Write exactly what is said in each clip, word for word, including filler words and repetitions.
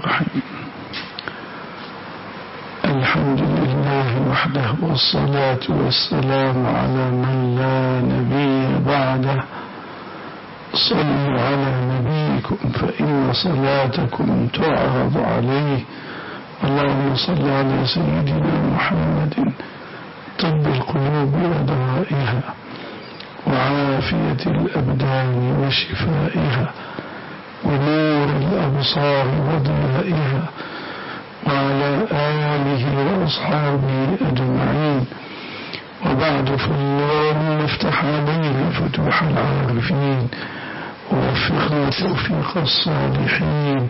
الرحيم. الحمد لله وحده، والصلاة والسلام على من لا نبي بعده. صلوا على نبيكم فإن صلاتكم تعرض عليه. اللهم صل على سيدنا محمد طب القلوب ودوائها وعافية الأبدان وشفائها ونور الأبصار وضيائها، وعلى آله وأصحابه أجمعين. وبعد، فاللهم افتح علينا فتوح العارفين، ووفقنا توفيق الصالحين،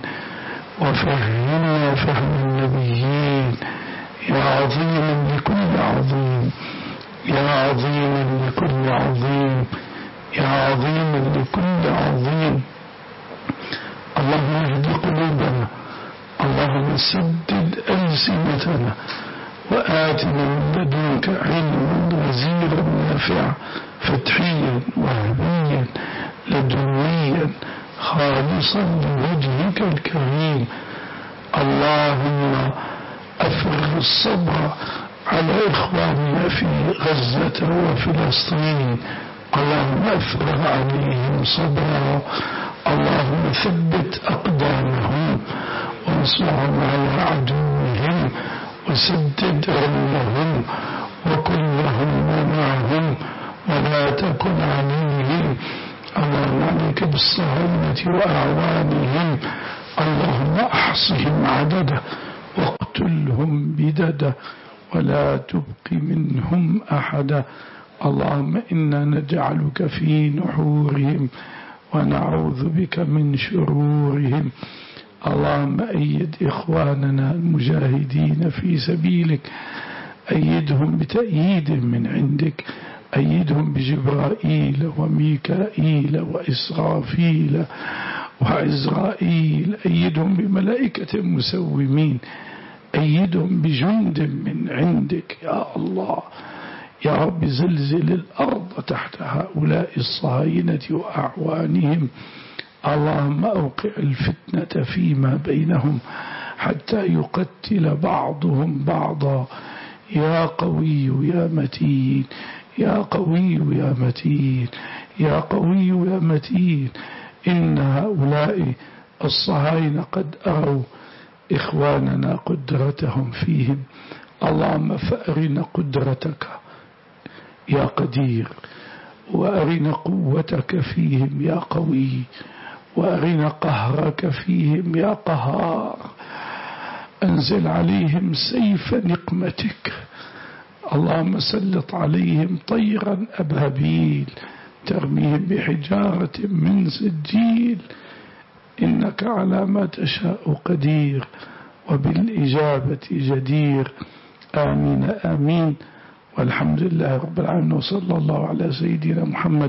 وفهمنا فهم النبيين، يا عظيما لكل عظيم، يا عظيما لكل عظيم، يا عظيما لكل عظيم. اللهم اهد قلوبنا، اللهم سدد ألسنتنا، وآتنا من لدنك علما غزيرا نافعا فتحيا وهبيا لدنيا خالصا لوجهك الكريم. اللهم أفرغ الصبر على إخواننا في غزة وفلسطين، اللهم أفرغ عليهم صبرا، اللهم ثبت أقدامهم وانصرهم على عدوهم وسدد رميهم وكن لهم ومعهم ولا تكن عليهم. اللهم عليك بالصهاينة وأعوانهم، اللهم أحصهم عددا واقتلهم بددا ولا تبق منهم أحدا. اللهم إنا نجعلك في نحورهم ونعوذ بك من شرورهم. اللهم أيد إخواننا المجاهدين في سبيلك، أيدهم بتأييد من عندك، أيدهم بجبرائيل وميكائيل وإسرافيل وعزرائيل، أيدهم بملائكة مسومين، أيدهم بجند من عندك يا الله. يا رب زلزل الأرض تحت هؤلاء الصهاينة وأعوانهم. اللهم أوقع الفتنة فيما بينهم حتى يقتل بعضهم بعضا. يا قوي يا متين، يا قوي يا متين، يا قوي يا متين. إن هؤلاء الصهاينة قد أروا إخواننا قدرتهم فيهم، اللهم فأرنا قدرتك يا قدير، وأرنا قوتك فيهم يا قوي، وأرنا قهرك فيهم يا قهار. أنزل عليهم سيف نقمتك، اللهم سلط عليهم طيرا أبابيل ترميهم بحجارة من سجيل. إنك على ما تشاء قدير وبالإجابة جدير. آمين آمين. والحمد لله رب العالمين، وصلى الله على سيدنا محمد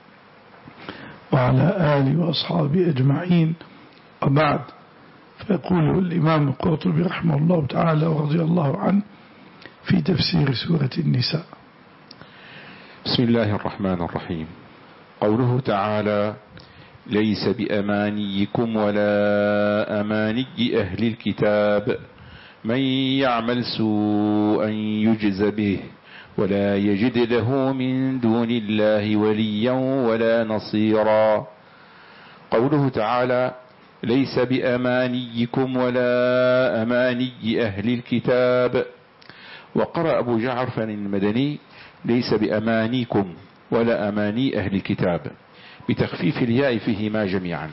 وعلى آله وأصحابه أجمعين. وبعد، فيقول الإمام القرطبي رحمه الله تعالى ورضي الله عنه في تفسير سورة النساء: بسم الله الرحمن الرحيم. قوله تعالى: ليس بأمانيكم ولا أماني أهل الكتاب من يعمل سوءا يجز به ولا يجد له من دون الله وليا ولا نصيرا. قوله تعالى: ليس بأمانيكم ولا أماني أهل الكتاب. وقرأ أبو جعفر المدني: ليس بأمانيكم ولا أماني أهل الكتاب، بتخفيف الياء فيهما جميعا.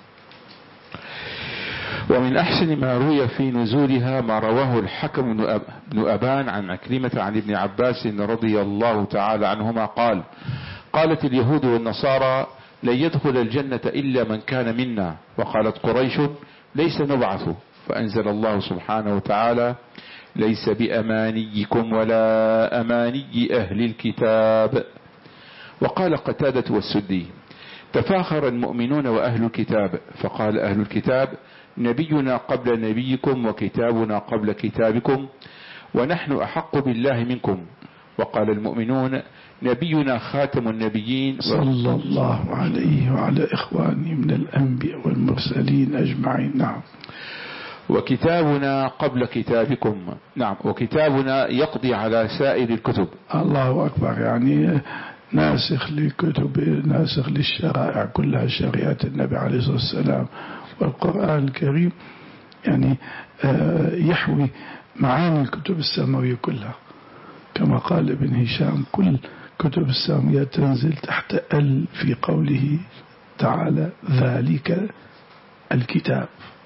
ومن أحسن ما روي في نزولها ما رواه الحكم بن أبان عن عكرمة عن ابن عباس رضي الله تعالى عنهما قال: قالت اليهود والنصارى: لن يدخل الجنة إلا من كان منا. وقالت قريش: ليس نبعث. فأنزل الله سبحانه وتعالى: ليس بأمانيكم ولا أماني أهل الكتاب. وقال قتادة والسدي: تفاخر المؤمنون وأهل الكتاب، فقال أهل الكتاب: نبينا قبل نبيكم وكتابنا قبل كتابكم ونحن أحق بالله منكم. وقال المؤمنون: نبينا خاتم النبيين صلى الله عليه وعلى إخوانه من الأنبياء والمرسلين أجمعين. نعم. وكتابنا قبل كتابكم. نعم، وكتابنا يقضي على سائر الكتب. الله أكبر، يعني ناسخ لكتب، ناسخ للشرائع كلها، شريعة النبي عليه الصلاة والسلام والقرآن الكريم، يعني يحوي معاني الكتب السماوية كلها، كما قال ابن هشام: كل كتب السماوية تنزل تحت ال في قوله تعالى: ذلك الكتاب.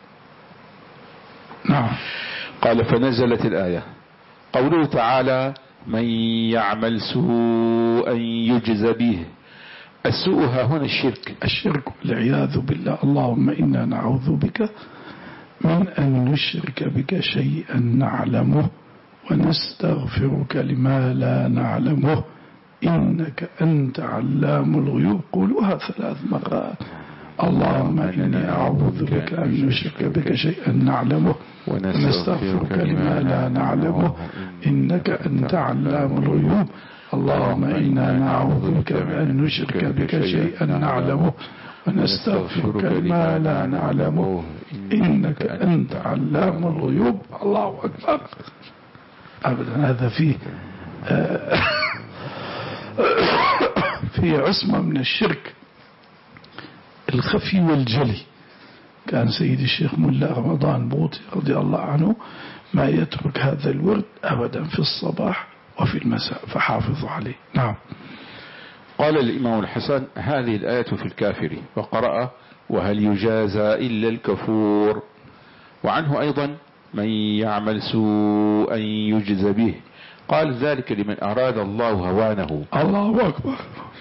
نعم. قال: فنزلت الآية. قوله تعالى: من يعمل سوءا يجز به. السوء ها هنا الشرك، الشرك والعياذ بالله. اللهم إنا نعوذ بك من أن نشرك بك شيئا نعلمه ونستغفرك لما لا نعلمه إنك أنت علام الغيوب. قولوها ثلاث مرات: اللهم إني أعوذ بك أن نشرك بك شيئا نعلمه ونستغفرك لما لا نعلمه إنك أنت علام الغيوب. اللهم إنا نعوذ بك أن نشرك بك شيئا نعلمه ونستغفرك لما لا نعلمه إنك أنت علام الغيوب. الله أكبر. أبدا هذا فيه في عصمة من الشرك الخفي والجلي. كان سيد الشيخ ملا رمضان بوطي رضي الله عنه ما يترك هذا الورد أبدا في الصباح وفي المساء، فحافظوا عليه. نعم. قال الإمام الحسن: هذه الآية في الكافر، وقرأ: وهل يجازى إلا الكفور. وعنه أيضا: من يعمل سوءا يجز به. قال: ذلك لمن أراد الله هوانه. الله أكبر.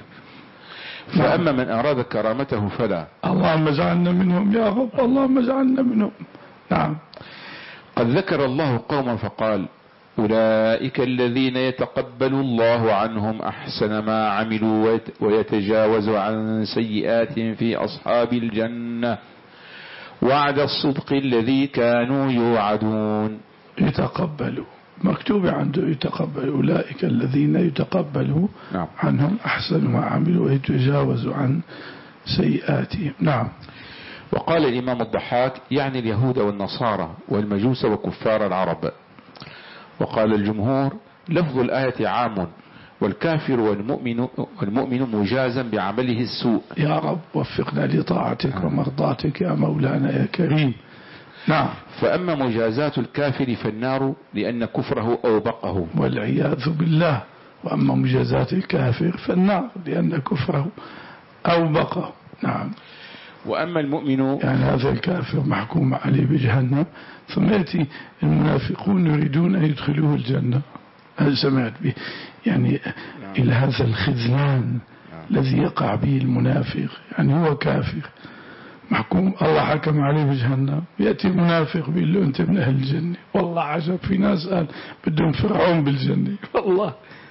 فأما من أراد كرامته فلا. اللهم اجعلنا منهم يا رب، اللهم اجعلنا منهم. نعم. قد ذكر الله قوما فقال: أولئك الذين يتقبل الله عنهم أحسن ما عملوا ويتجاوز عن سيئات في أصحاب الجنة وعد الصدق الذي كانوا يوعدون. يتقبلوا، مكتوب عنده يتقبل. أولئك الذين يتقبلوا نعم. عنهم أحسن ما عملوا ويتجاوز عن سيئاتهم. نعم. وقال الإمام الضحاك: يعني اليهود والنصارى والمجوس وكفار العرب. وقال الجمهور: لفظ الآية عام، والكافر والمؤمن, والمؤمن مجازا بعمله السوء. يا رب وفقنا لطاعتك ومرضاتك يا مولانا يا كريم. نعم. فأما مجازات الكافر فالنار لأن كفره أوبقه والعياذ بالله. وأما مجازات الكافر فالنار لأن كفره أوبقه. نعم. وأما المؤمن، يعني هذا الكافر محكوم عليه بجهنم، ثم يأتي المنافقون يريدون أن يدخلوه الجنة. هذا سمعت به يعني نعم. إلى هذا الخذلان نعم. الذي يقع به المنافق، يعني هو كافر محكوم، الله حكم عليه بجهنم، يأتي منافق بيقول له أنت من أهل الجنة. والله عجب، في ناس قال بدهم فرعون بالجنة. والله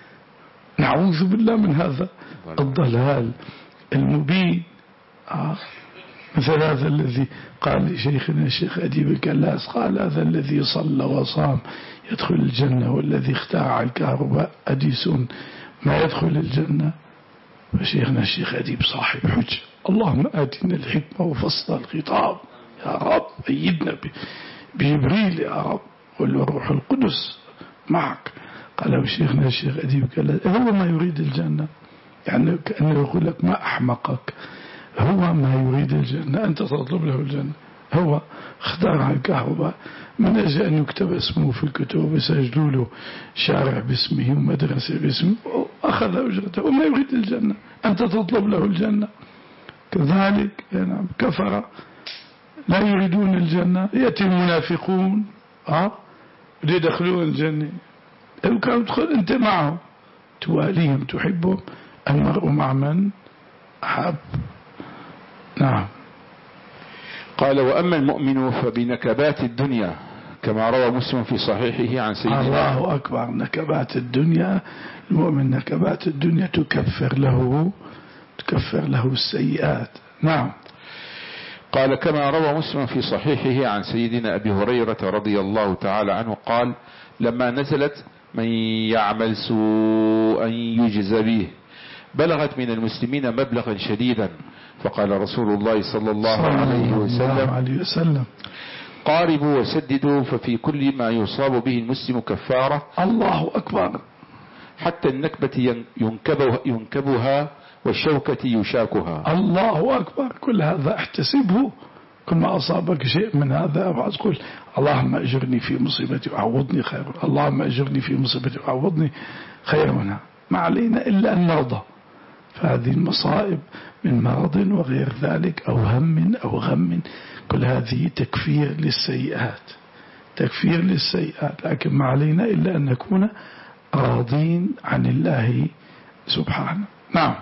نعوذ بالله من هذا الضلال المبين. آه. مثل هذا الذي قال لشيخنا الشيخ أديب الكلاس، قال: هذا الذي صلى وصام يدخل الجنة، والذي اخترع الكهرباء أديسون ما يدخل الجنة. فشيخنا الشيخ أديب صاحب حجة. اللهم آتنا الحكمة وفصل الخطاب يا رب، أيدنا بجبريل يا رب والروح القدس معك. قال شيخنا الشيخ أديب الكلاس: هو ما يريد الجنة، يعني كأنه يقول لك ما أحمقك، هو ما يريد الجنة، أنت تطلب له الجنة. هو اخترع الكهرباء من أجل أن يكتب اسمه في الكتب، يسجلوا له شارع باسمه ومدرسة باسمه، أخذ أجرته وما يريد الجنة، أنت تطلب له الجنة. كذلك يعني كفر لا يريدون الجنة، يأتي المنافقون ها يدخلون الجنة، لو كانوا تدخل أنت معهم، تواليهم تحبهم، المرء مع من أحب. نعم. قال: وأما المؤمن فبنكبات الدنيا، كما روى مسلم في صحيحه عن سيدنا. الله أكبر. نكبات الدنيا، المؤمن نكبات الدنيا تكفر له تكفر له السيئات. نعم. قال: كما روى مسلم في صحيحه عن سيدنا أبي هريرة رضي الله تعالى عنه قال: لما نزلت من يعمل سوءا يجز به بلغت من المسلمين مبلغا شديدا، فقال رسول الله صلى الله عليه وسلم, عليه وسلم قاربوا وسددوا ففي كل ما يصاب به المسلم كفارة. الله أكبر. حتى النكبة ينكبها, ينكبها والشوكة يشاكها. الله أكبر. كل هذا احتسبه، كل ما أصابك شيء من هذا أبعد قل اللهم أجرني في مصيبتي وعوضني خير، اللهم أجرني في مصيبتي وعوضني خير منها. ما علينا إلا أن نرضى. فهذه المصائب من مرض وغير ذلك أو هم أو غم، كل هذه تكفير للسيئات، تكفير للسيئات، لكن ما علينا إلا أن نكون راضين عن الله سبحانه. نعم.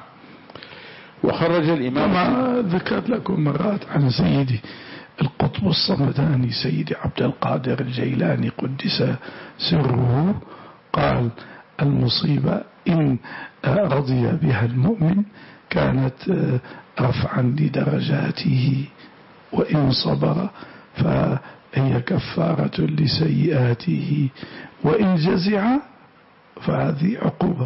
وخرج الإمام كما ذكرت لكم مرات عن سيدي القطب الصمداني سيدي عبد القادر الجيلاني قدس سره، قال المصيبة إن رضي بها المؤمن كانت رفعا لدرجاته، وإن صبر فهي كفارة لسيئاته، وإن جزع فهذه عقوبة.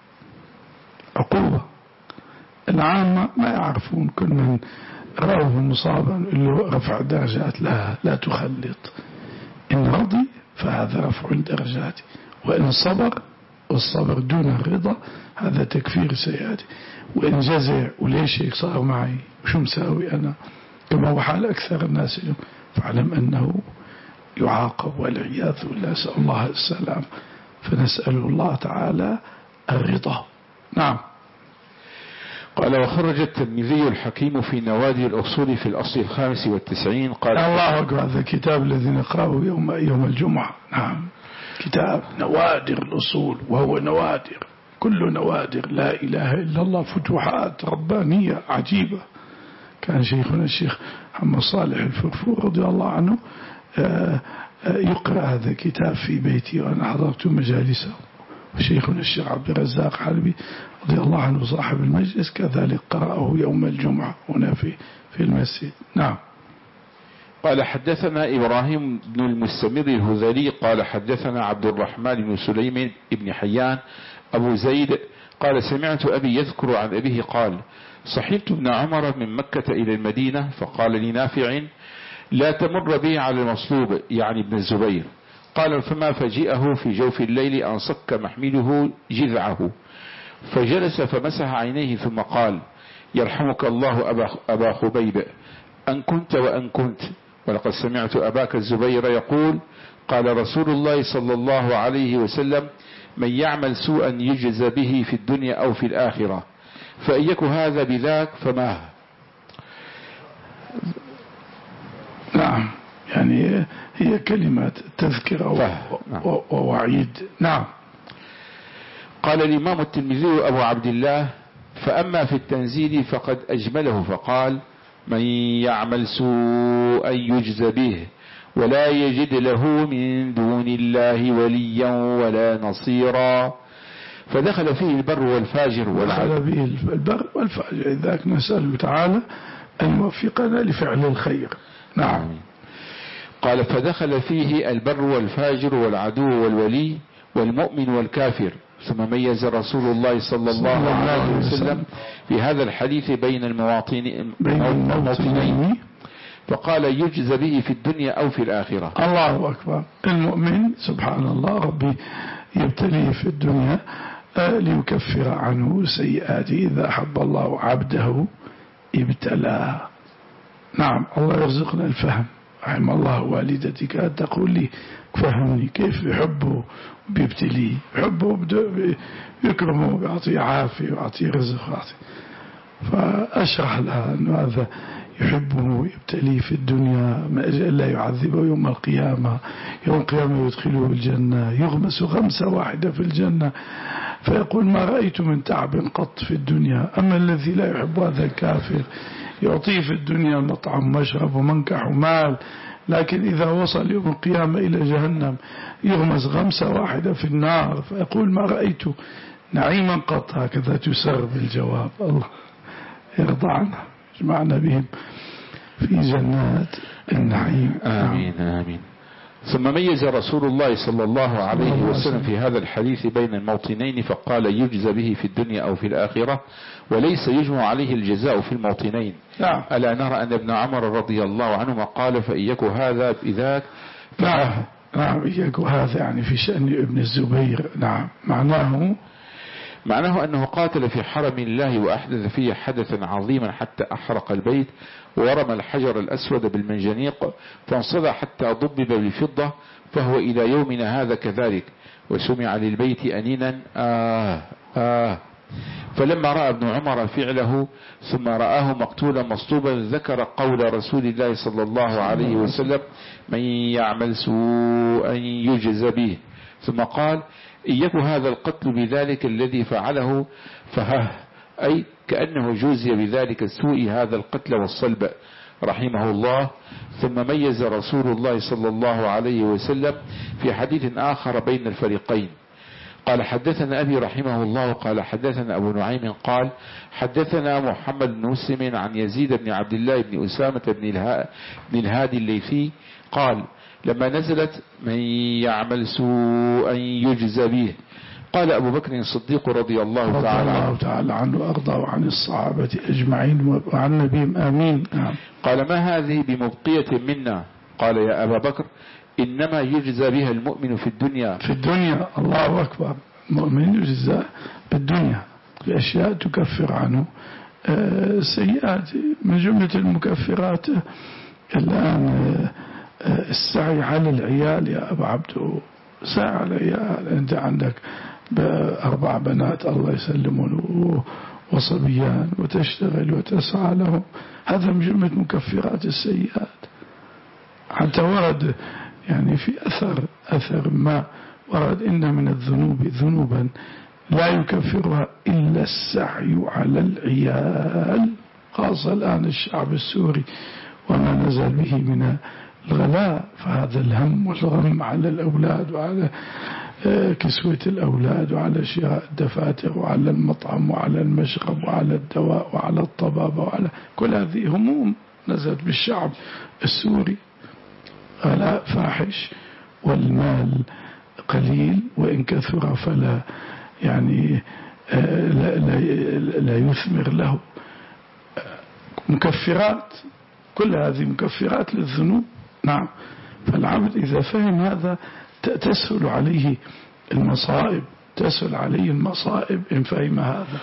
عقوبة. العامة ما يعرفون، كل من رأوه مصابا له رفع درجات، لا لا تخلط. إن رضي فهذا رفع درجات، وإن صبر، والصبر دون الرضا هذا تكفير سيئاتي، وإن جزع وليش هيك صار معي وشو مساوي أنا كما هو حال أكثر الناس اليوم، فاعلم أنه يعاقب والعياذ بالله، نسأل الله السلام. فنسأل الله تعالى الرضا. نعم. قال وخرج الترمذي الحكيم في نوادي الأصول في الأصل الخامس والتسعين. قال الله أكبر. هذا كتاب الذي نقرأه يوم يوم الجمعة. نعم. كتاب نوادر الأصول، وهو نوادر، كل نوادر لا إله إلا الله، فتوحات ربانية عجيبة. كان شيخنا الشيخ محمد صالح الفرفور رضي الله عنه يقرأ هذا الكتاب في بيتي وأنا حضرت مجالسه، وشيخنا الشيخ عبد الرزاق حلبي رضي الله عنه صاحب المجلس كذلك قرأه يوم الجمعة هنا في في المسجد. نعم. قال حدثنا إبراهيم بن المستمر الهذلي قال حدثنا عبد الرحمن بن سليم بن حيان أبو زيد قال سمعت أبي يذكر عن أبيه قال صحبت ابن عمر من مكة إلى المدينة فقال لنافع لا تمر بي على المصلوب يعني ابن الزبير. قال فما فجئه في جوف الليل أن صك محمله جذعه فجلس فمسح عينيه ثم قال يرحمك الله أبا, أبا خبيب أن كنت وأن كنت، ولقد سمعت أباك الزبير يقول قال رسول الله صلى الله عليه وسلم من يعمل سوءا يجز به في الدنيا أو في الآخرة، فإن يك هذا بذاك فما. نعم. يعني هي كلمات تذكرة ووعيد. نعم. قال الإمام الترمذي أبو عبد الله فأما في التنزيل فقد أجمله فقال من يعمل سوءا يجز به ولا يجد له من دون الله وليا ولا نصيرا، فدخل فيه البر والفاجر والعدل. دخل فيه البر والفاجر، إذاك نسأل تعالى أن يوفقنا لفعل الخير. نعم. قال فدخل فيه البر والفاجر والعدو والولي والمؤمن والكافر، ثم ميز رسول الله صلى الله عليه وسلم في هذا الحديث بين المواطنين المواطنين فقال يجز به في الدنيا أو في الآخرة. الله أكبر. المؤمن سبحان الله ربي يبتليه في الدنيا ليكفر عنه سيئاته، إذا أحب الله عبده ابتلاه. نعم. الله يرزقنا الفهم. رحم الله والدتي كانت تقول لي فهمني كيف يحبه وبيبتليه، يحبه يكرمه ويعطيه عافية ويعطيه رزق ويعطيه. فأشرح لها أنه هذا يحبه ويبتليه في الدنيا ما أجل لا يعذبه يوم القيامة، يوم القيامة يدخله الجنة يغمس غمسة واحدة في الجنة فيقول ما رأيت من تعب قط في الدنيا، أما الذي لا يحب هذا الكافر يعطيه في الدنيا مطعم مشرب ومنكح ومال، لكن إذا وصل يوم القيامة إلى جهنم يغمس غمسة واحدة في النار فيقول ما رأيت نعيما قط. هكذا تسر بالجواب. الله يرضى عنها، يجمعنا بهم في جنات النعيم. آمين آمين. ثم ميز رسول الله صلى الله عليه وسلم في هذا الحديث بين الموطنين فقال يجزى به في الدنيا أو في الآخرة وليس يجمع عليه الجزاء في الموطنين. نعم. ألا نرى أن ابن عمر رضي الله عنهما قال فإيك هذا بذاك. نعم نعم إياك هذا يعني في شأن ابن الزبير. نعم معناه معناه أنه قاتل في حرم الله وأحدث فيه حدثا عظيما حتى أحرق البيت ورمى الحجر الأسود بالمنجنيق فانصدى حتى ضبب بالفضة فهو إلى يومنا هذا كذلك وسمع للبيت أنينا آه آه. فلما رأى ابن عمر فعله ثم رآه مقتولا مصلوبا ذكر قول رسول الله صلى الله عليه وسلم من يعمل سوءا يجز به ثم قال إيك هذا القتل بذلك الذي فعله فها أي كأنه جوزي بذلك السوء هذا القتل والصلب رحمه الله. ثم ميز رسول الله صلى الله عليه وسلم في حديث آخر بين الفريقين قال حدثنا أبي رحمه الله قال حدثنا أبو نعيم قال حدثنا محمد بن مسلم عن يزيد بن عبد الله بن أسامة بن, الها بن الهادي الليثي قال لما نزلت من يعمل سوءا يجزى به قال أبو بكر الصديق رضي الله تعالى عنه تعالى عنه وأرضى وعن الصحابة أجمعين وعن نبيهم آمين. قال ما هذه بمبقية منا قال يا أبا بكر إنما يجزى بها المؤمن في الدنيا في الدنيا. الله أكبر. المؤمن يجزى بالدنيا بأشياء تكفر عنه سيئات. من جملة المكفرات الآن السعي على العيال يا أبا عبدو. سعي على العيال. أنت عندك بأربع بنات الله يسلمون وصبيان وتشتغل وتسعى لهم. هذا من جملة مكفرات السيئات. حتى ورد يعني في أثر أثر ما ورد إن من الذنوب ذنوبا لا يكفرها إلا السعي على العيال. خاصة الآن الشعب السوري وما نزل به من الغلاء فهذا الهم والغم على الأولاد وعلى كسوة الأولاد وعلى شراء الدفاتر وعلى المطعم وعلى المشرب وعلى الدواء وعلى الطبابة وعلى كل هذه هموم نزلت بالشعب السوري. غلاء فاحش والمال قليل وإن كثر فلا يعني لا, لا, لا يثمر له. مكفرات كل هذه مكفرات للذنوب. نعم. فالعبد إذا فهم هذا تسهل عليه المصائب تسهل عليه المصائب إن فهم هذا.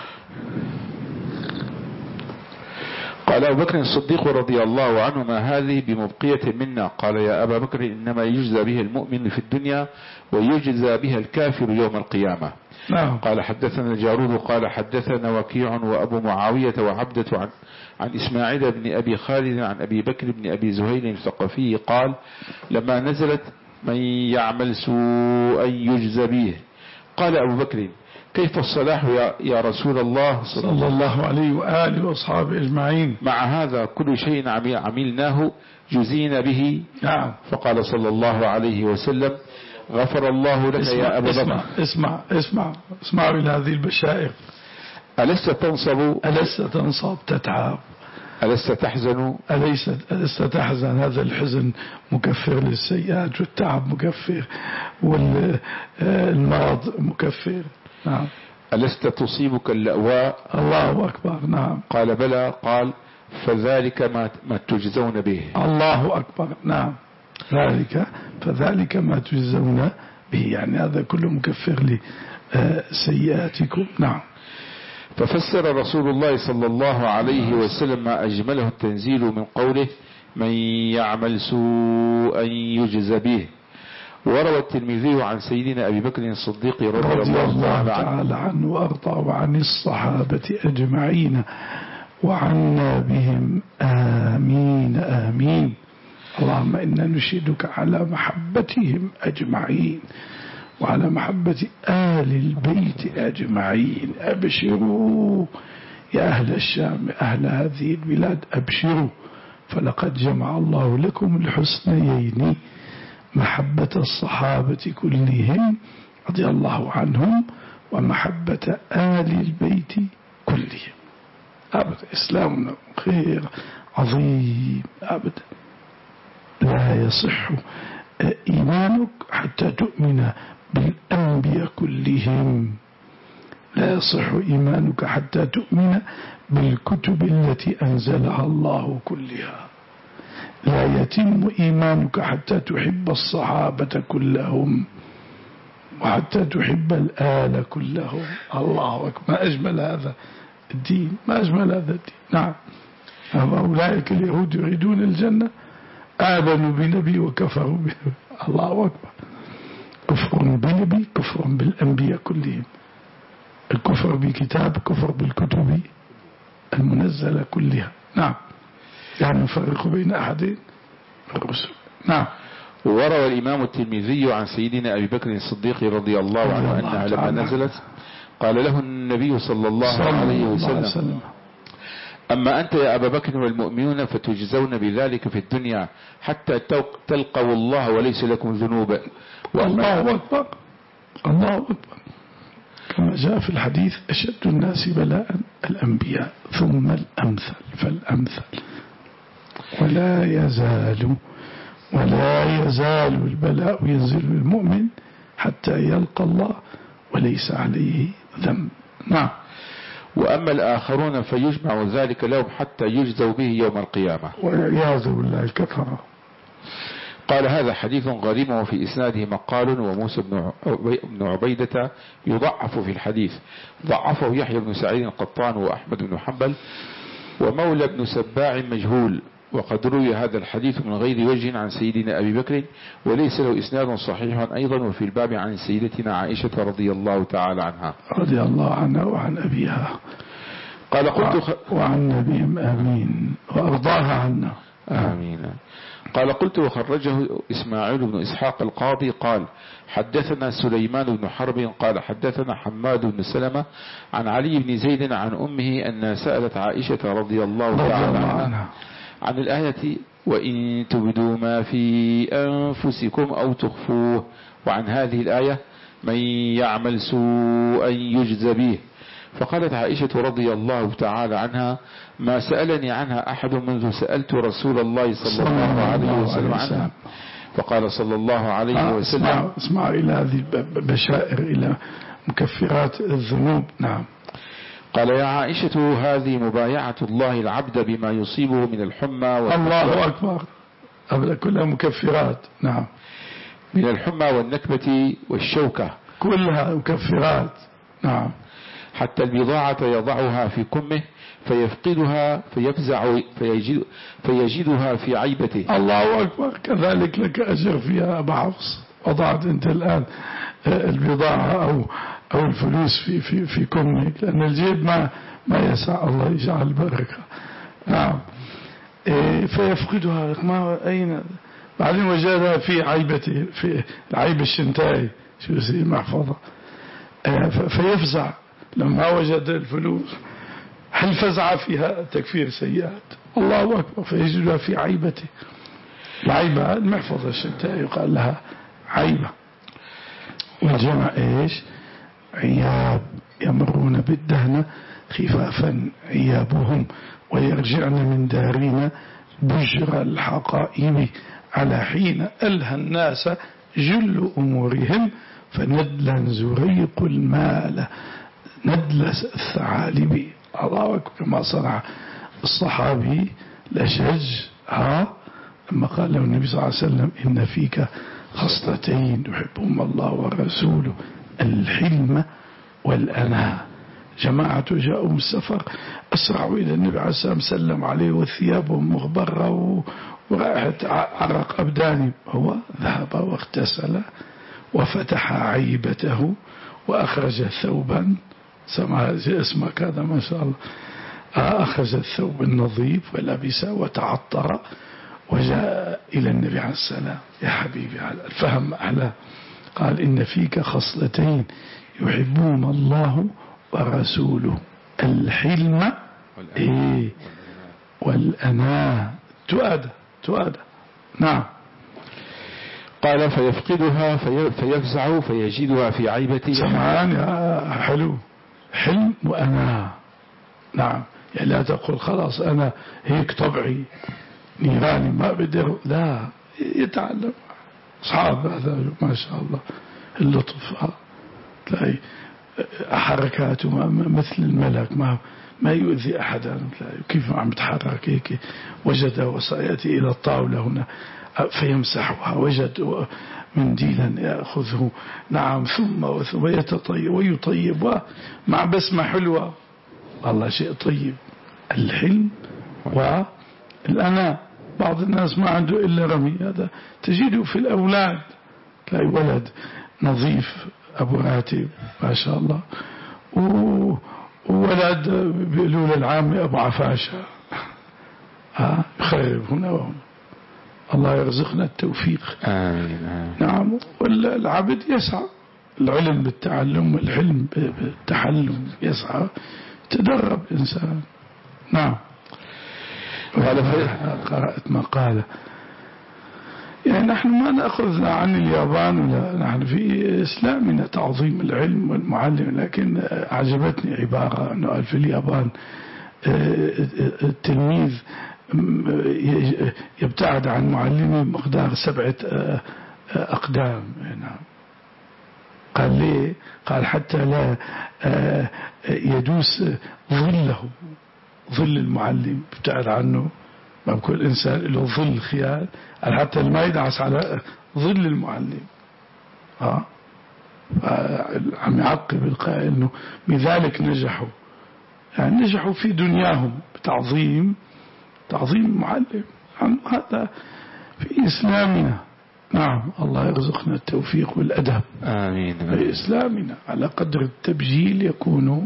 قال أبو بكر الصديق رضي الله عنه ما هذه بمبقية منا قال يا أبا بكر إنما يجزى به المؤمن في الدنيا ويجزى بها الكافر يوم القيامة. نعم. قال حدثنا الجارود قال حدثنا وكيع وأبو معاوية وعبدة عن, عن إسماعيل بن أبي خالد عن أبي بكر بن أبي زهير الثقفي قال لما نزلت من يعمل سوءا يجزى به قال أبو بكر كيف الصلاح يا, يا رسول الله صلى, صلى الله عليه وآله وأصحابه أجمعين مع هذا كل شيء عملناه جزينا به. نعم. فقال صلى الله عليه وسلم غفر الله لك يا أبا بكر. اسمع اسمع اسمع اسمعوا إلى هذه البشائر. ألست تنصب ألست تنصب تتعب ألست تحزن أليست ألست تحزن. هذا الحزن مكفر للسيئات والتعب مكفر والمرض مكفر. نعم. ألست تصيبك اللأواء. الله أكبر. نعم. قال بلى قال فذلك ما, ما تجزون به. الله أكبر. نعم. ذلك فذلك ما تجزون به يعني هذا كله مكفر لسيئاتكم. نعم. ففسر رسول الله صلى الله عليه وسلم ما أجمله التنزيل من قوله من يعمل سوءا يجزى به. وروى الترمذي عن سيدنا أبي بكر الصديق رضي, رضي الله, الله تعالى عنه وأرضاه وعن الصحابة أجمعين وعنا بهم آمين آمين. اللهم إنا نشهدك على محبتهم أجمعين وعلى محبة آل البيت أجمعين. أبشروا يا أهل الشام أهل هذه البلاد أبشروا فلقد جمع الله لكم الحسنيين محبة الصحابة كلهم رضي الله عنهم ومحبة آل البيت كلهم. أبدا إسلامنا خير عظيم. أبدا لا يصح إيمان إيمانك حتى تؤمن بالأنبياء كلهم، لا يصح إيمانك حتى تؤمن بالكتب التي أنزلها الله كلها، لا يتم إيمانك حتى تحب الصحابة كلهم وحتى تحب الآل كلهم. الله أكبر، ما أجمل هذا الدين، ما أجمل هذا الدين. نعم، أولئك اليهود يريدون الجنة آمنوا بنبي وكفروا به. الله أكبر، كفر بنبي كفر بالأنبياء كلهم، الكفر بكتاب كفر بالكتب المنزلة كلها. نعم، يعني نفرق بين أحدين الرسل. نعم. وروى الإمام الترمذي عن سيدنا أبي بكر الصديق رضي الله عنه أنها لما نزلت قال له النبي صلى الله عليه وسلم: أما أنت يا أبا بكر والمؤمنون فتجزون بذلك في الدنيا حتى تلقوا الله وليس لكم ذنوب. الله أكبر، الله أكبر، كما جاء في الحديث: أشد الناس بلاء الأنبياء ثم الأمثل فالأمثل، ولا يزال ولا يزال البلاء ينزل المؤمن حتى يلقى الله وليس عليه ذنب. نعم. وأما الآخرون فيجمع ذلك لهم حتى يجزوا به يوم القيامة والعياذ بالله الكفرة. قال: هذا حديث غريب وفي إسناده مقال، وموسى بن عبيدة يضعف في الحديث، ضعفه يحيى بن سعيد القطان وأحمد بن حنبل، ومولى بن سباع مجهول. وقد روي هذا الحديث من غير وجه عن سيدنا أبي بكر وليس له إسناد صحيح أيضا، وفي الباب عن سيدتنا عائشة رضي الله تعالى عنها رضي الله عنها وعن أبيها قال: قلت خ... وعن نبيهم آمين وأرضاها عنا آمين. قال: قلت وخرجه إسماعيل بن إسحاق القاضي قال: حدثنا سليمان بن حرب قال: حدثنا حماد بن سلمة عن علي بن زيد عن أمه أنها سألت عائشة رضي الله تعالى عنها عن الآية: وإن تبدوا ما في أنفسكم أو تخفوه، وعن هذه الآية: من يعمل سوءا يجزى به. فقالت عائشة رضي الله تعالى عنها: ما سألني عنها أحد منذ سألت رسول الله صلى الله عليه وسلم عنها. فقال صلى الله عليه وسلم: اسمع, اسمع إلى هذه البشائر، إلى مكفرات الذنوب. نعم. قال: يا عائشة هذه مبايعة الله العبد بما يصيبه من الحمى الله أكبر، قبل كلها مكفرات. نعم، من الحمى والنكبة والشوكة كلها مكفرات. نعم، حتى البضاعة يضعها في كمه فيفقدها فيفزع فيجد فيجدها في عيبته. الله أكبر، كذلك لك أجر فيها أبا حفص. وضعت أنت الآن البضاعة أو أو الفلوس في في في كمك، لأن الجيب ما ما يسع، الله يجعل البركة. نعم. إيه، فيفقدها، ما أين، بعدين وجدها في عيبته، في العيب الشنتاي، شو اسمه، المحفظة. إيه، فيفزع لما وجد الفلوس، هل فزع فيها تكفير سيئات؟ الله أكبر، فيجدها في عيبته. العيبة المحفظة الشنتاي يقال لها عيبة. والجمع إيش؟ عياب، يمرون بالدهن خفافا عيابهم ويرجعن من دارنا بجر الحقائب على حين ألهى الناس جل أمورهم فندلا زريق المال ندلس الثعالب. الله أكبر، كما صنع الصحابي لشج ها لما قال له النبي صلى الله عليه وسلم: إن فيك خصلتين يحبهما الله ورسوله، الحلم والأناة. جماعة جاءوا من السفر أسرعوا إلى النبي عليه السلام، سلم عليه وثيابهم مغبرة ورائحة عرق أبدانهم. هو ذهب واغتسل وفتح عيبته وأخرج ثوبا، سمع اسمك هذا ما شاء الله، أخرج الثوب النظيف ولبسه وتعطر وجاء إلى النبي عليه السلام: يا حبيبي، على الفهم أعلى، قال: إن فيك خصلتين يحبهما الله ورسوله، الحلم إيه والأناة. تؤدى تؤدى. نعم. قال: فيفقدها في فيفزع فيجدها في عيبته. سمعان يا حلو، حلم وأناة. نعم، يعني لا تقول خلاص أنا هيك طبعي نيراني ما بدي، لا، يتعلم أصحاب هذا ما شاء الله اللطف، تلاقي حركاته مثل الملك، ما ما يؤذي أحدا، كيف عم يتحرك هيك، وجد وسيأتي إلى الطاولة هنا فيمسحها، وجد منديلا يأخذه، نعم، ثم ويتطيب ويطيب مع بسمة حلوة، والله شيء طيب. الحلم والأناء، بعض الناس ما عنده إلا رمي، هذا تجده في الأولاد، تلاقي ولد نظيف أبو راتب ما شاء الله، وولد بيقولوا للعام أبو عفاشة، ها يخرب هنا وهنا. الله يرزقنا التوفيق. آمين. نعم. والعبد يسعى، العلم بالتعلم والحلم بالتحلم، يسعى تدرب إنسان. نعم. قرأت مقالة، يعني نحن ما نأخذ عن اليابان، ولا نحن في إسلامنا تعظيم العلم والمعلم، لكن عجبتني عبارة أنه قال في اليابان التلميذ يبتعد عن معلمه مقدار سبعة أقدام. نعم. قال ليه؟ قال حتى لا يدوس ظله، ظل المعلم ابتعد عنه، ما بكل إنسان له ظل خيال، قال حتى ما يدعس على ظل المعلم. ها عم يعقب القائل انه بذلك نجحوا، يعني نجحوا في دنياهم بتعظيم تعظيم المعلم. هذا في إسلامنا. نعم. الله يرزقنا التوفيق والأدب. آمين. في إسلامنا على قدر التبجيل يكون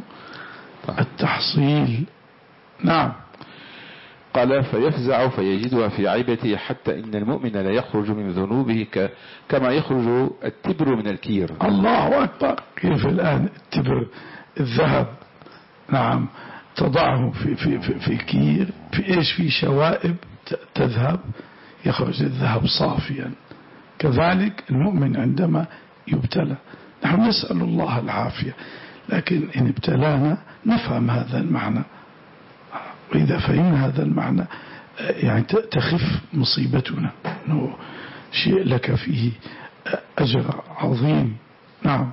التحصيل. نعم. قال فيفزع فيجدها في عيبته، حتى إن المؤمن لا يخرج من ذنوبه كما يخرج التبر من الكير. الله أكبر. كيف الآن التبر الذهب، نعم، تضعه في في في, في كير، في إيش، في شوائب تذهب، يخرج الذهب صافيا. كذلك المؤمن عندما يبتلى، نحن نسأل الله العافية، لكن إن ابتلانا نفهم هذا المعنى، وإذا فهمنا هذا المعنى يعني تخف مصيبتنا، أنه شيء لك فيه أجر عظيم. نعم.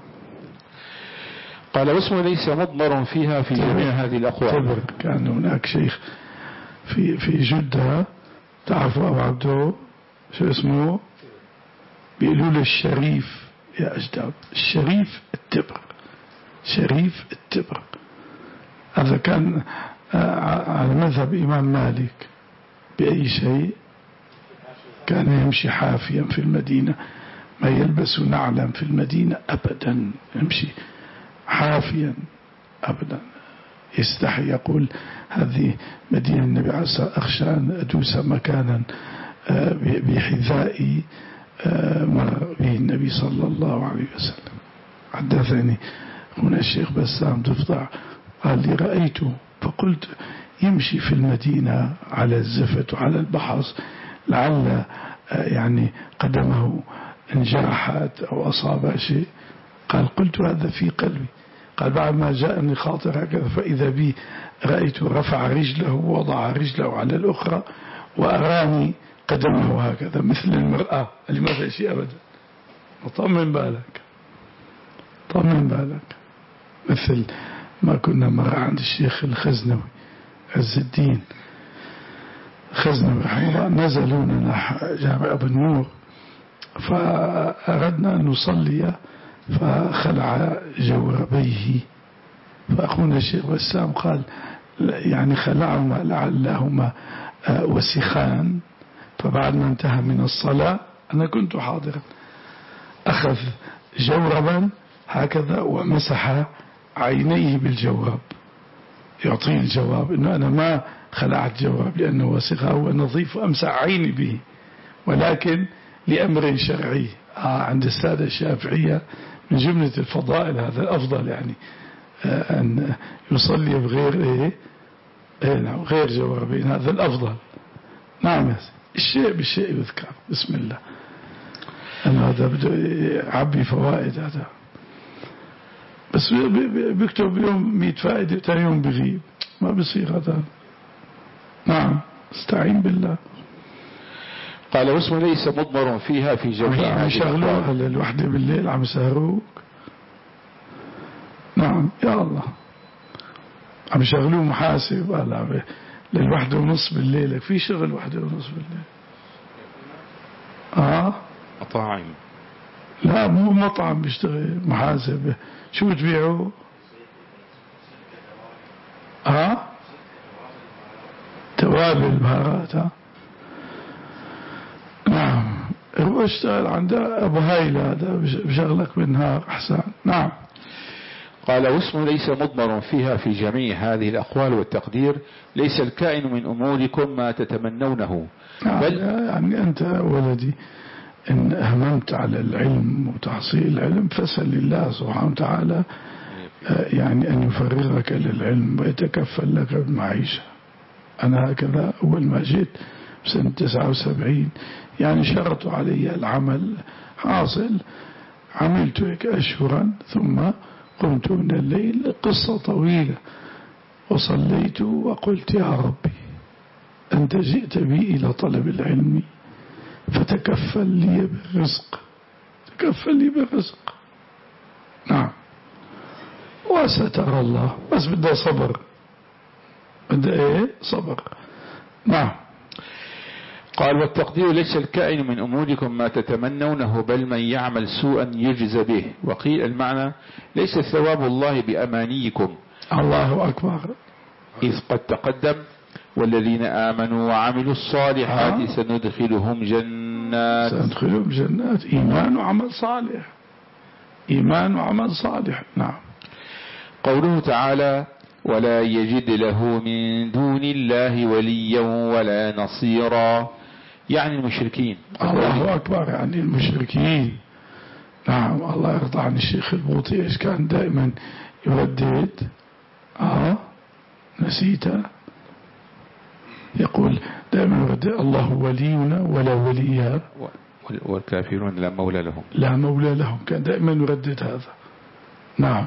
قال واسمه ليس مضمر فيها في جميع هذه الأقوال. تبر. كان هناك شيخ في في جدة، تعرفوا أبو عبدو شو اسمه، بيقولوا له الشريف يا أجداد، الشريف التبر، شريف التبر. هذا كان على مذهب إمام مالك، بأي شيء كان يمشي حافيا في المدينة، ما يلبس نعلا في المدينة أبدا، يمشي حافيا أبدا، يستحي يقول هذه مدينة النبي عليه الصلاة والسلام، أخشى أن أدوس مكانا بحذائي مر به النبي صلى الله عليه وسلم. حدثني هنا الشيخ بسام ضفدع قال لي رأيته، فقلت يمشي في المدينة على الزفت وعلى البحص، لعل يعني قدمه انجرحت أو أصاب شيء. قال قلت هذا في قلبي. قال بعد ما جاءني خاطر هكذا فإذا بي رأيت رفع رجله ووضع رجله على الأخرى وأراني قدمه هكذا مثل المرأة اللي ما في شيء أبدا. وطمن بالك، طمن بالك، مثل ما كنا مرة عند الشيخ الخزنوي عز الدين خزنوي رحمه الله، نزلوا لنا جامع أبو النور، فأردنا أن نصلي فخلع جوربيه، فأخونا الشيخ بسام قال يعني خلعهما لعلهما وسخان، فبعد ما انتهى من الصلاة أنا كنت حاضرا، أخذ جوربا هكذا ومسح عينيه بالجورب، يعطيه الجواب إنه أنا ما خلعت جورب لأنه وسخة ونظيف وأمسح عيني به، ولكن لأمر شرعي. آه عند السادة الشافعية من جملة الفضائل هذا الأفضل، يعني آه أن يصلي بغير إيه, إيه نعم غير جوابين، هذا الأفضل. نعم الشيء بالشيء يذكر. بسم الله. أنا هذا بده يعبي فوائد، هذا بس بيكتب يوم مئة فائدة وثاني يوم بغيب، ما بصير هذا. نعم استعين بالله. قال واسم ليس مضمر فيها في جميع عم يشغلوها للوحدة بالليل، عم يسهروك. نعم يا الله، عم يشغلوه محاسب هلا للوحدة ونص بالليل. في شغل وحدة ونص بالليل؟ اه مطاعم؟ لا مو مطعم، بيشتغل محاسب. شو بتبيعوا؟ اه توابل بهارات. ها نعم، هو اشتغل عند ابو هايلة، هذا بشغلك بالنهار احسن. نعم. قال واسم ليس مضمر فيها في جميع هذه الأقوال والتقدير، ليس الكائن من أموركم ما تتمنونه. بل يعني أنت ولدي إن أهممت على العلم وتحصيل العلم فسأل الله سبحانه وتعالى يعني أن يفرغك للعلم ويتكفل لك بالمعيشة. أنا هكذا أول ما جيت بسنة تسعة وسبعين يعني شرطوا علي العمل، حاصل عملت هيك أشهرا، ثم قمت من الليل، قصة طويلة، وصليت وقلت يا ربي أنت جئت بي إلى طلب العلم فتكفل لي بالرزق، تكفل لي بالرزق. نعم، وسترى الله، بس بدأ صبر، بدأ إيه صبر. نعم. قال والتقدير ليس الكائن من أموركم ما تتمنونه، بل من يعمل سوءا يجز به. وقيل المعنى ليس ثواب الله بأمانيكم. الله أكبر. إذ قد تقدم والذين آمنوا وعملوا الصالحات آه. سندخلهم جنات سندخلهم جنات إيمان وعمل صالح، إيمان وعمل صالح. نعم. قوله تعالى ولا يجد له من دون الله وليا ولا نصيرا، يعني المشركين. الله أكبر، يعني المشركين. نعم. الله يرضى عن الشيخ البوطي إيش كان دائما يردد؟ آه نسيته، يقول دائما يردد الله ولينا ولا وليا والكافرون لا مولى لهم، لا مولى لهم، كان دائما يردد هذا. نعم.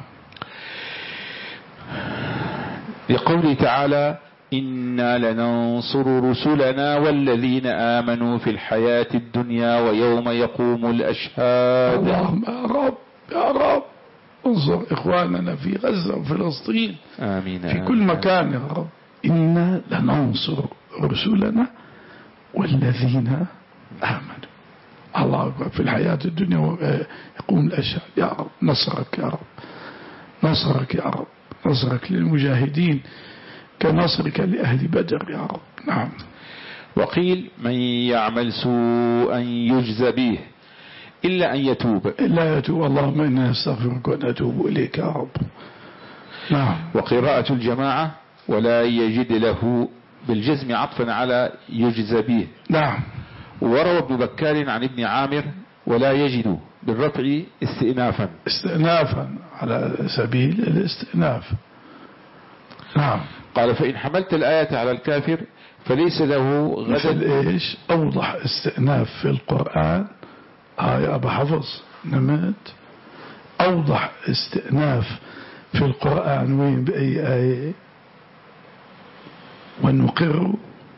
لقوله تعالى إنا لننصر رسلنا والذين آمنوا في الحياة الدنيا ويوم يقوم الأشهاد. اللهم يا رب يا رب انصر إخواننا في غزة وفلسطين، آمين في كل مكان يا رب. إنا لننصر رسلنا والذين آمنوا. الله أكبر، في الحياة الدنيا ويقوم الأشهاد. يا رب نصرك، يا رب نصرك، يا رب نصرك للمجاهدين كنصرك لأهل بدر يا رب. نعم. وقيل من يعمل سوءا يجزى به إلا أن يتوب، إلا يتوب. اللهم إنا نستغفرك ونتوب إليك يا رب. نعم. وقراءة الجماعة ولا يجد له بالجزم عطفا على يجزى به. نعم. وروى ابن بكار عن ابن عامر ولا يجد بالرفع استئنافا، استئنافا على سبيل الاستئناف. نعم. قال فإن حملت الآية على الكافر فليس له غدا. مثل إيش؟ أوضح استئناف في القرآن آية أبا حفظ نمت، أوضح استئناف في القرآن وين بأي آية؟ ونقر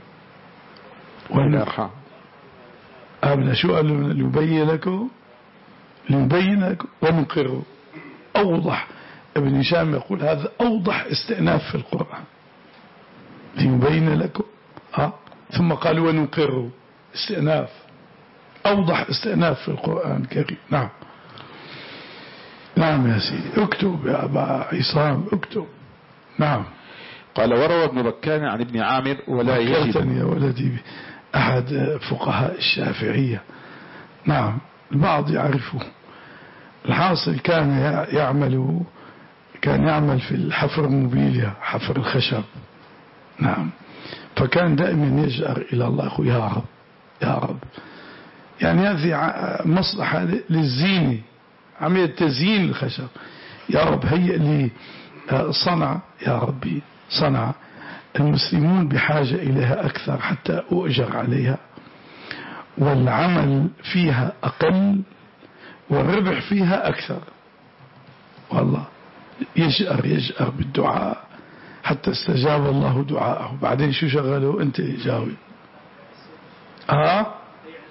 ونرحم. أبدا شو قالوا؟ ليبين لكم، ليبين لكم ونقر. أوضح. ابن هشام يقول هذا أوضح استئناف في القرآن، ليبين لكم. ها ثم قالوا ونقر، استئناف، أوضح استئناف في القرآن الكريم. نعم. نعم يا سيدي، اكتب يا أبا عصام اكتب. نعم. قال وروى ابن بكار عن ابن عامر ولا يجد. يا ولدي أحد فقهاء الشافعية. نعم. البعض يعرفه. الحاصل كان يعمل كان يعمل في الحفر الموبيليا، حفر الخشب. نعم. فكان دائما يجأر إلى الله، أخو يا رب يا رب، يعني هذه مصلحة للزينة، عملية تزيين الخشب. يا رب هيئ لي صنع، يا ربي صنع المسلمون بحاجة إليها أكثر حتى أؤجر عليها، والعمل فيها أقل والربح فيها أكثر. والله يجأر يجأر بالدعاء حتى استجاب الله دعاءه. بعدين شو شغله؟ أنت جاوب. آه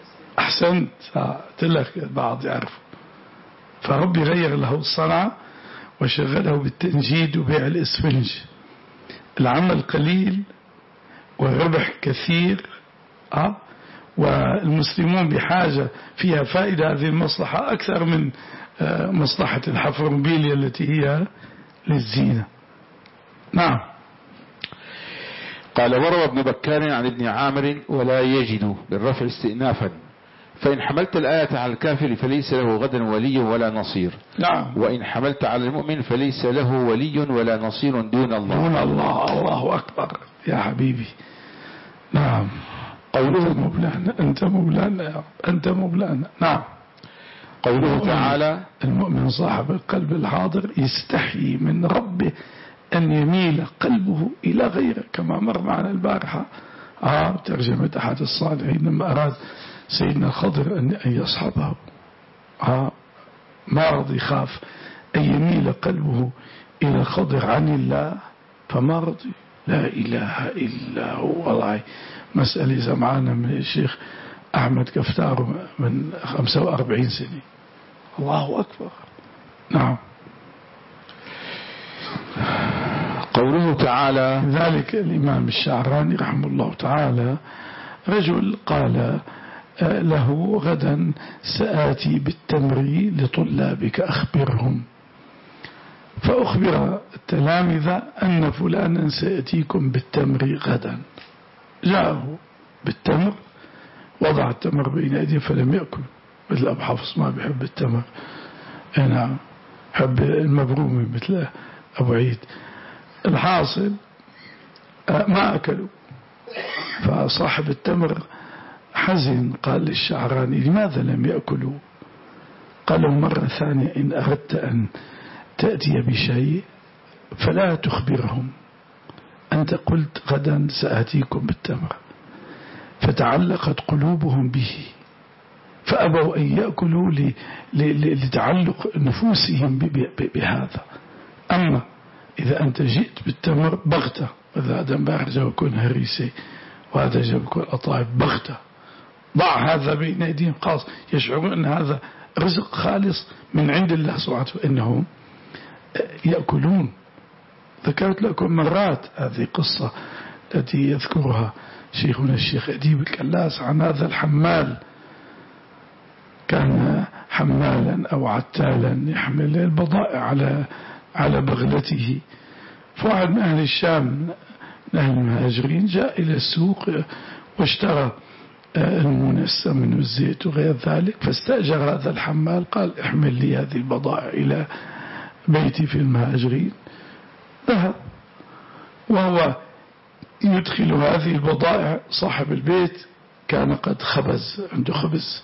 أحسنت تلك البعض يعرف. فربي غير له الصنعة وشغله بالتنجيد وبيع الإسفنج. العمل قليل والربح كثير، أه؟ والمسلمون بحاجة فيها فائدة هذه المصلحة أكثر من مصلحة الحفرمبيليا التي هي للزينة. نعم. قال وروى ابن بكار عن ابن عامر ولا يجد بالرفع استئنافا فإن حملت الآية على الكافر فليس له غدا ولي ولا نصير. نعم. وإن حملت على المؤمن فليس له ولي ولا نصير دون الله. دون الله. الله أكبر يا حبيبي. نعم. قوله أنت مولانا أنت مولانا أنت مولانا. نعم. قوله تعالى المؤمن صاحب القلب الحاضر يستحيي من ربه أن يميل قلبه إلى غيره كما مر معنا البارحة آه ترجمة أحد الصالحين لما أراد سيدنا الخضر أن يصحبه آه ما رضي يخاف أن يميل قلبه إلى الخضر عن الله فما رضي. لا إله إلا هو. والله مسألة سمعانا من الشيخ أحمد كفتار من خمسة وأربعين سنة. الله أكبر. نعم. قوله تعالى ذلك الإمام الشعراني رحمه الله تعالى رجل قال له غدا سآتي بالتمر لطلابك أخبرهم. فأخبر التلامذة أن فلانا سيأتيكم بالتمر غدا. جاءه بالتمر وضع التمر بين أيديه فلم يأكل. مثل أبو حفص ما بيحب التمر. أنا حب المبرومي مثل أبو عيد. الحاصل ما أكلوا. فصاحب التمر حزن قال للشعراني لماذا لم يأكلوا؟ قالوا مرة ثانية إن أردت أن تأتي بشيء فلا تخبرهم، أنت قلت غدا سآتيكم بالتمر، فتعلقت قلوبهم به فأبوا أن يأكلوا لتعلق نفوسهم بهذا. أما إذا أنت جئت بالتمر بغتة، إذا هذا مبارك جو يكون هريسي وهذا جو يكون أطايب بغتة، ضع هذا بين أيديهم خاص يشعرون أن هذا رزق خالص من عند الله سبحانه إنهم يأكلون. ذكرت لكم مرات هذه قصة التي يذكرها شيخنا الشيخ أديب الكلاس عن هذا الحمال، كان حمالا أو عتالا يحمل البضائع على على بغلته. فواحد من أهل الشام من أهل المهاجرين جاء إلى السوق واشترى المون السمن والزيت وغير ذلك، فاستأجر هذا الحمال قال احمل لي هذه البضائع إلى بيتي في المهاجرين. ذهب وهو يدخل هذه البضائع، صاحب البيت كان قد خبز، عنده خبز،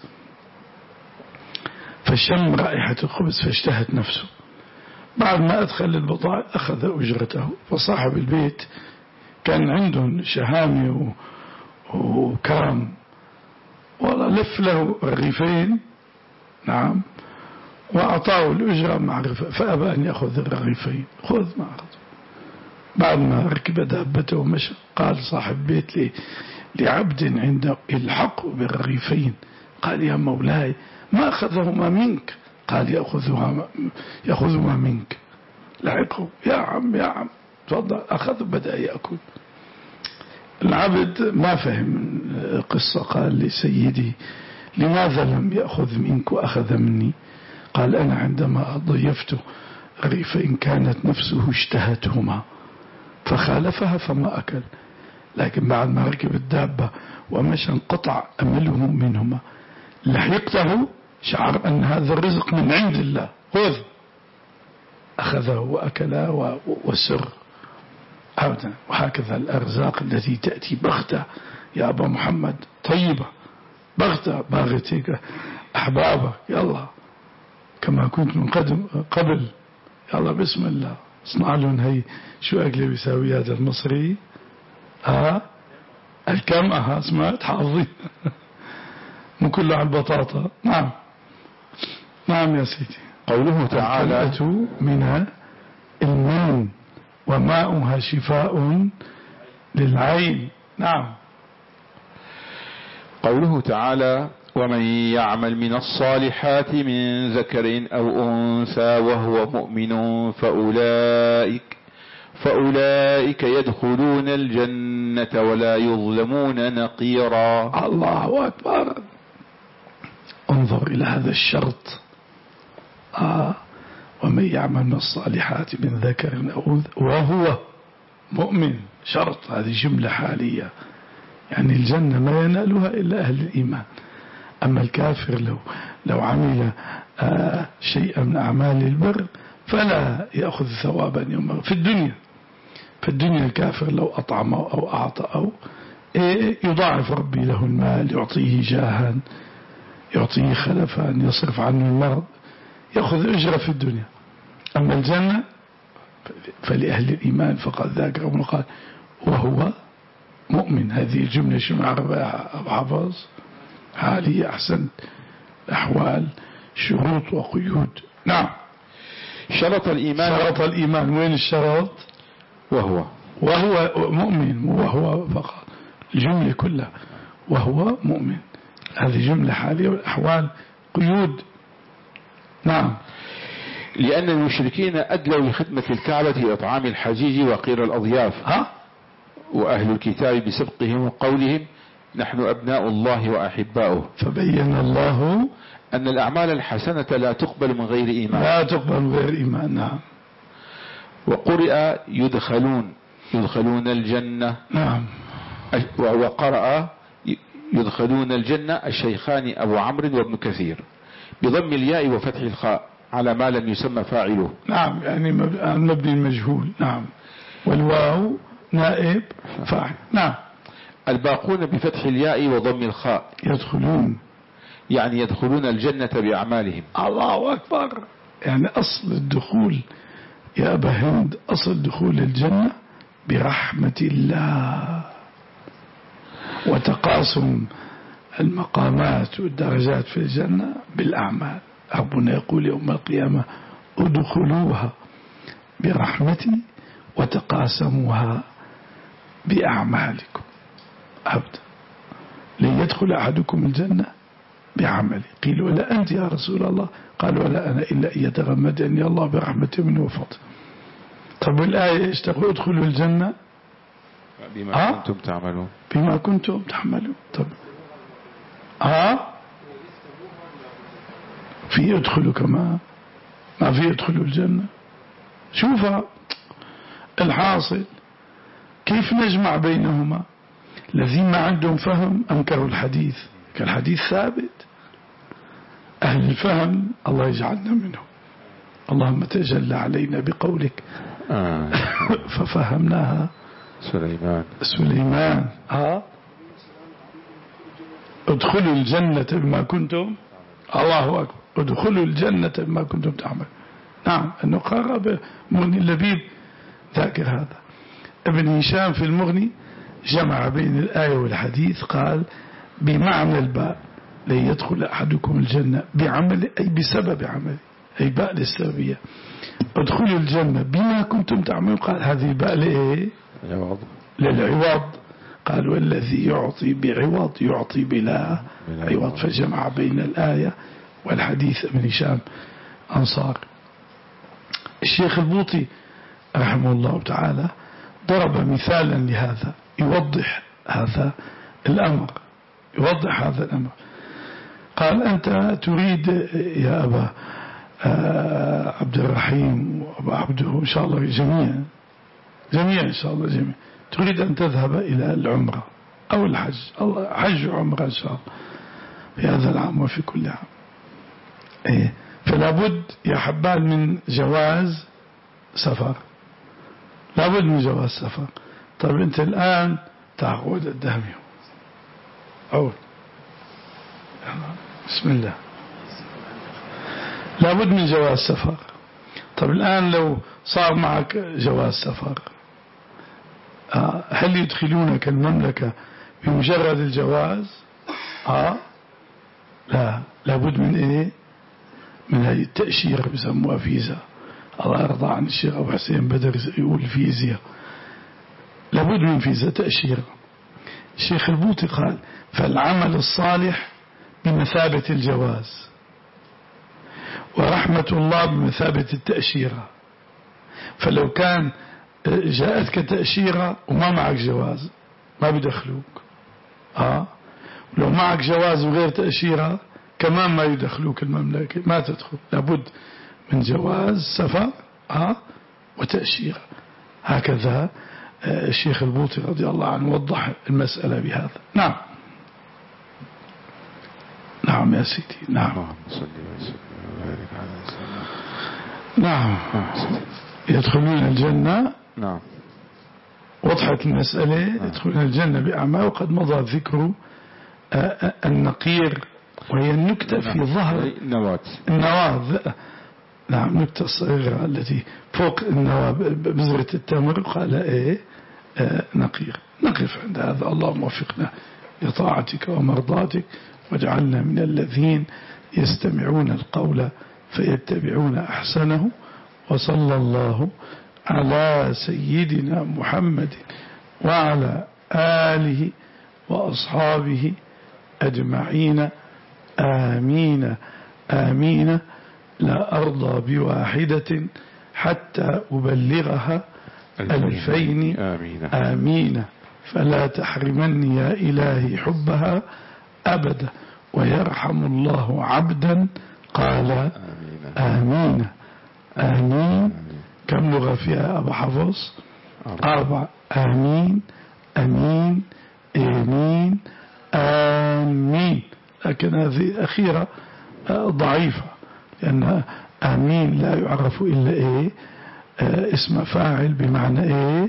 فشم رائحة الخبز فاشتهت نفسه. بعد ما أدخل البضائع أخذ أجرته. فصاحب البيت كان عنده شهامي وكرم، والله لف له الرغيفين، نعم، وأعطاه الأجرة مع الرغيفين، فأبى أن يأخذ الرغيفين. خذ ما أخذ. بعد ما ركب دابته ومشى قال صاحب بيت لي لعبد عنده الحق بالرغيفين، قال يا مولاي ما أخذهما منك؟ قال يأخذها يأخذهما منك. لعقه يا عم يا عم تفضل. أخذ بدأ يأكل. العبد ما فهم القصة، قال لسيدي لماذا لم يأخذ منك وأخذ مني؟ قال أنا عندما ضيفت رغيفين كانت نفسه اشتهتهما فخالفها فما أكل، لكن بعد ما ركب الدابة ومشى انقطع أمله منهما، لحقته شعر أن هذا الرزق من عند الله، خذ، أخذه وأكله وسر أبدا. وهكذا الأرزاق التي تأتي بغتة يا أبا محمد طيبة، بغتة باغتك أحبابك، يلا كما كنت من قدم قبل، يلا بسم الله اصنع لهم هي. شو أكله بيساوي هذا المصري؟ ها الكم ها سمعت حافظين من كل على البطاطا. نعم نعم يا سيدي. قوله تعالى من المن وماؤها شفاء للعين. نعم. قوله تعالى ومن يعمل من الصالحات من ذكر أو أنثى وهو مؤمن فأولئك فأولئك يدخلون الجنة ولا يظلمون نقيرا. الله أكبر. انظر إلى هذا الشرط. آه. ومن يعمل من الصالحات من ذكر أو أنثى وهو مؤمن، شرط، هذه جملة حالية، يعني الجنة ما ينالها إلا أهل الإيمان. أما الكافر لو لو عمل آه شيئا من أعمال البر فلا يأخذ ثوابا يوم في الدنيا. في الدنيا الكافر لو أطعم أو أعطى أو إيه يضاعف ربي له المال، يعطيه جاها، يعطيه خلفا، يصرف عنه المرض، يأخذ أجرة في الدنيا. أما الجنة فلأهل الإيمان فقد ذاك ربنا قال وهو مؤمن. هذه الجملة شو معربها أبو حفظ؟ حالية، أحسنت، أحوال، شروط وقيود. نعم. شرط الإيمان. شرط الإيمان، وين الشرط؟ وهو وهو مؤمن، وهو فقط، الجملة كلها وهو مؤمن، هذه جملة حالية، والأحوال قيود. نعم. لأن المشركين أدلوا لخدمة الكعبة إطعام الحجيج وقير الأضياف، ها؟ وأهل الكتاب بسبقهم وقولهم نحن أبناء الله وأحباؤه. فبين الله أن الأعمال الحسنة لا تقبل من غير إيمان. لا تقبل من غير إيمان. نعم. وقرئ يدخلون يدخلون الجنة. نعم. وقرأ يدخلون الجنة الشيخان أبو عمرو وابن كثير بضم الياء وفتح الخاء على ما لم يسمى فاعله. نعم، يعني مبني المجهول. نعم. والواو نائب فاعل. نعم. الباقون بفتح الياء وضم الخاء يدخلون، يعني يدخلون الجنة بأعمالهم. الله أكبر. يعني أصل الدخول يا أبا هند، أصل دخول الجنة برحمة الله وتقاسم المقامات والدرجات في الجنة بالأعمال. ربنا يقول يوم القيامة ادخلوها برحمتي وتقاسموها بأعمالكم. أبدا لن يدخل أحدكم الجنة بعمله. قيل ولا أنت يا رسول الله؟ قال ولا أنا إلا أن يتغمدني الله برحمة منه وفضل. طب الآية ايش تقول؟ ادخلوا الجنة بما كنتم تعملون. بما كنتم تعملون. طب ها في يدخلوا كما ما في يدخلوا الجنة. شوفها الحاصل كيف نجمع بينهما. الذين ما عندهم فهم أنكروا الحديث، كالحديث ثابت. أهل الفهم الله يجعلنا منهم. اللهم تجلى علينا بقولك آه. ففهمناها سليمان سليمان ها ادخلوا الجنة بما كنتم، الله أكبر، ادخلوا الجنة بما كنتم تعمل. نعم. أنه قرأ بمغني اللبيب ذاكر هذا. ابن هشام في المغني جمع بين الآية والحديث، قال بمعنى الباء لن يدخل أحدكم الجنة بعمل أي بسبب عمل، أي باء للسببية. ادخلوا الجنة بما كنتم تعملون، قال هذه باء لإيه؟ للعوض. قال والذي يعطي بعوض يعطي بلا عوض. فجمع بين الآية والحديث. ابن هشام أنصار. الشيخ البوطي رحمه الله تعالى ضرب مثالا لهذا يوضح هذا الأمر، يوضح هذا الأمر. قال أنت تريد يا أبا عبد الرحيم وأبا عبده إن شاء الله جميعا جميعا إن شاء الله جميعا تريد أن تذهب إلى العمرة أو الحج، الله حج وعمرة إن شاء الله في هذا العام وفي كل عام. إيه؟ فلا بد يا حبال من جواز سفر، لا بد من جواز سفر. طيب أنت الآن تعود الدهمي عود بسم الله، لا بد من جواز سفر. طيب الآن لو صار معك جواز سفر هل يدخلونك المملكة بمجرد الجواز؟ آه لا، لابد من إيه؟ من هذه التأشيرة بسموها فيزا. الله يرضى عن الشيخ أبو حسين بدر يقول فيزيا، لابد من فيزا تأشيرة. الشيخ البوطي قال فالعمل الصالح بمثابة الجواز، ورحمة الله بمثابة التأشيرة. فلو كان جاءتك تأشيرة وما معك جواز ما بدخلوك، آه لو معك جواز وغير تأشيرة كمان ما يدخلوك المملكة، ما تدخل، لابد من جواز سفر آه وتأشيرة. هكذا الشيخ البوطي رضي الله عنه وضح المسألة بهذا. نعم نعم يا سيدي. نعم نعم يدخلون الجنة. نعم وضحت المسألة. يدخلون الجنة بأعمال. وقد مضى ذكر النقير وهي النكتة في ظهر النواة. النواة نعم النكتة الصغيرة التي فوق النواة بذرة التمر. قال ايه آه نقير. نقف عند هذا. اللهم وفقنا لطاعتك ومرضاتك واجعلنا من الذين يستمعون القول فيتبعون أحسنه. وصلى الله على سيدنا محمد وعلى آله وأصحابه أجمعين. آمين آمين. لا أرضى بواحدة حتى أبلغها ألفين آمين, آمين. فلا تحرمني يا إلهي حبها أبدا. ويرحم الله عبدا قال آمين آمين, آمين. كم لغة فيها أبا حفظ؟ أربع. آمين أمين آمين آمين. لكن هذه أخيرة ضعيفة لأن آمين لا يعرف إلا إيه اسم فاعل بمعنى إيه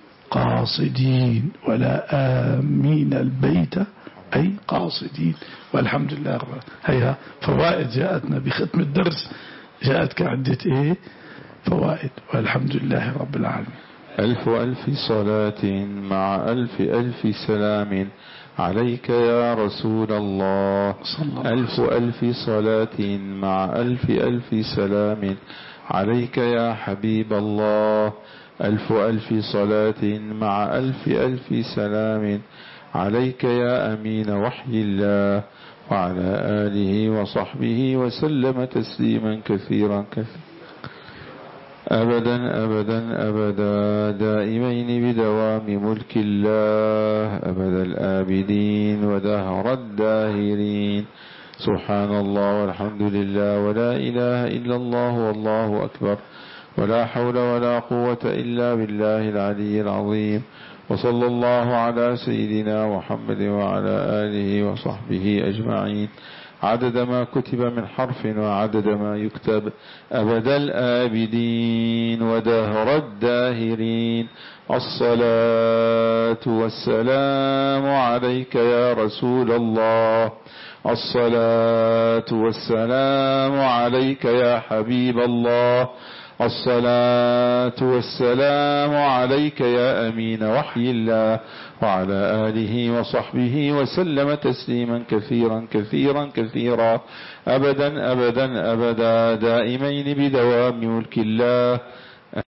قاصدين. ولا آمين البيت أي قاصدين. والحمد لله رب العالمين. هيها فوائد جاءتنا بختم الدرس. جاءت كعدة إيه فوائد. والحمد لله رب العالمين. ألف ألف صلاة مع ألف ألف سلام عليك يا رسول الله. ألف ألف صلاة مع ألف ألف سلام عليك يا حبيب الله. ألف ألف صلاة مع ألف ألف سلام عليك يا أمين وحي الله وعلى آله وصحبه وسلم تسليما كثيرا كثيرا أبدا أبدا أبدا دائمين بدوام ملك الله أبد الآبدين ودهر الداهرين. سبحان الله والحمد لله ولا إله إلا الله والله أكبر ولا حول ولا قوة إلا بالله العلي العظيم. وصلى الله على سيدنا محمد وعلى آله وصحبه أجمعين عدد ما كتب من حرف وعدد ما يكتب أبد الآبدين ودهر الداهرين. الصلاة والسلام عليك يا رسول الله. الصلاة والسلام عليك يا حبيب الله. الصلاة والسلام عليك يا أمين وحي الله وعلى آله وصحبه وسلم تسليما كثيرا كثيرا كثيرا أبدا أبدا أبدا دائمين بدوام ملك الله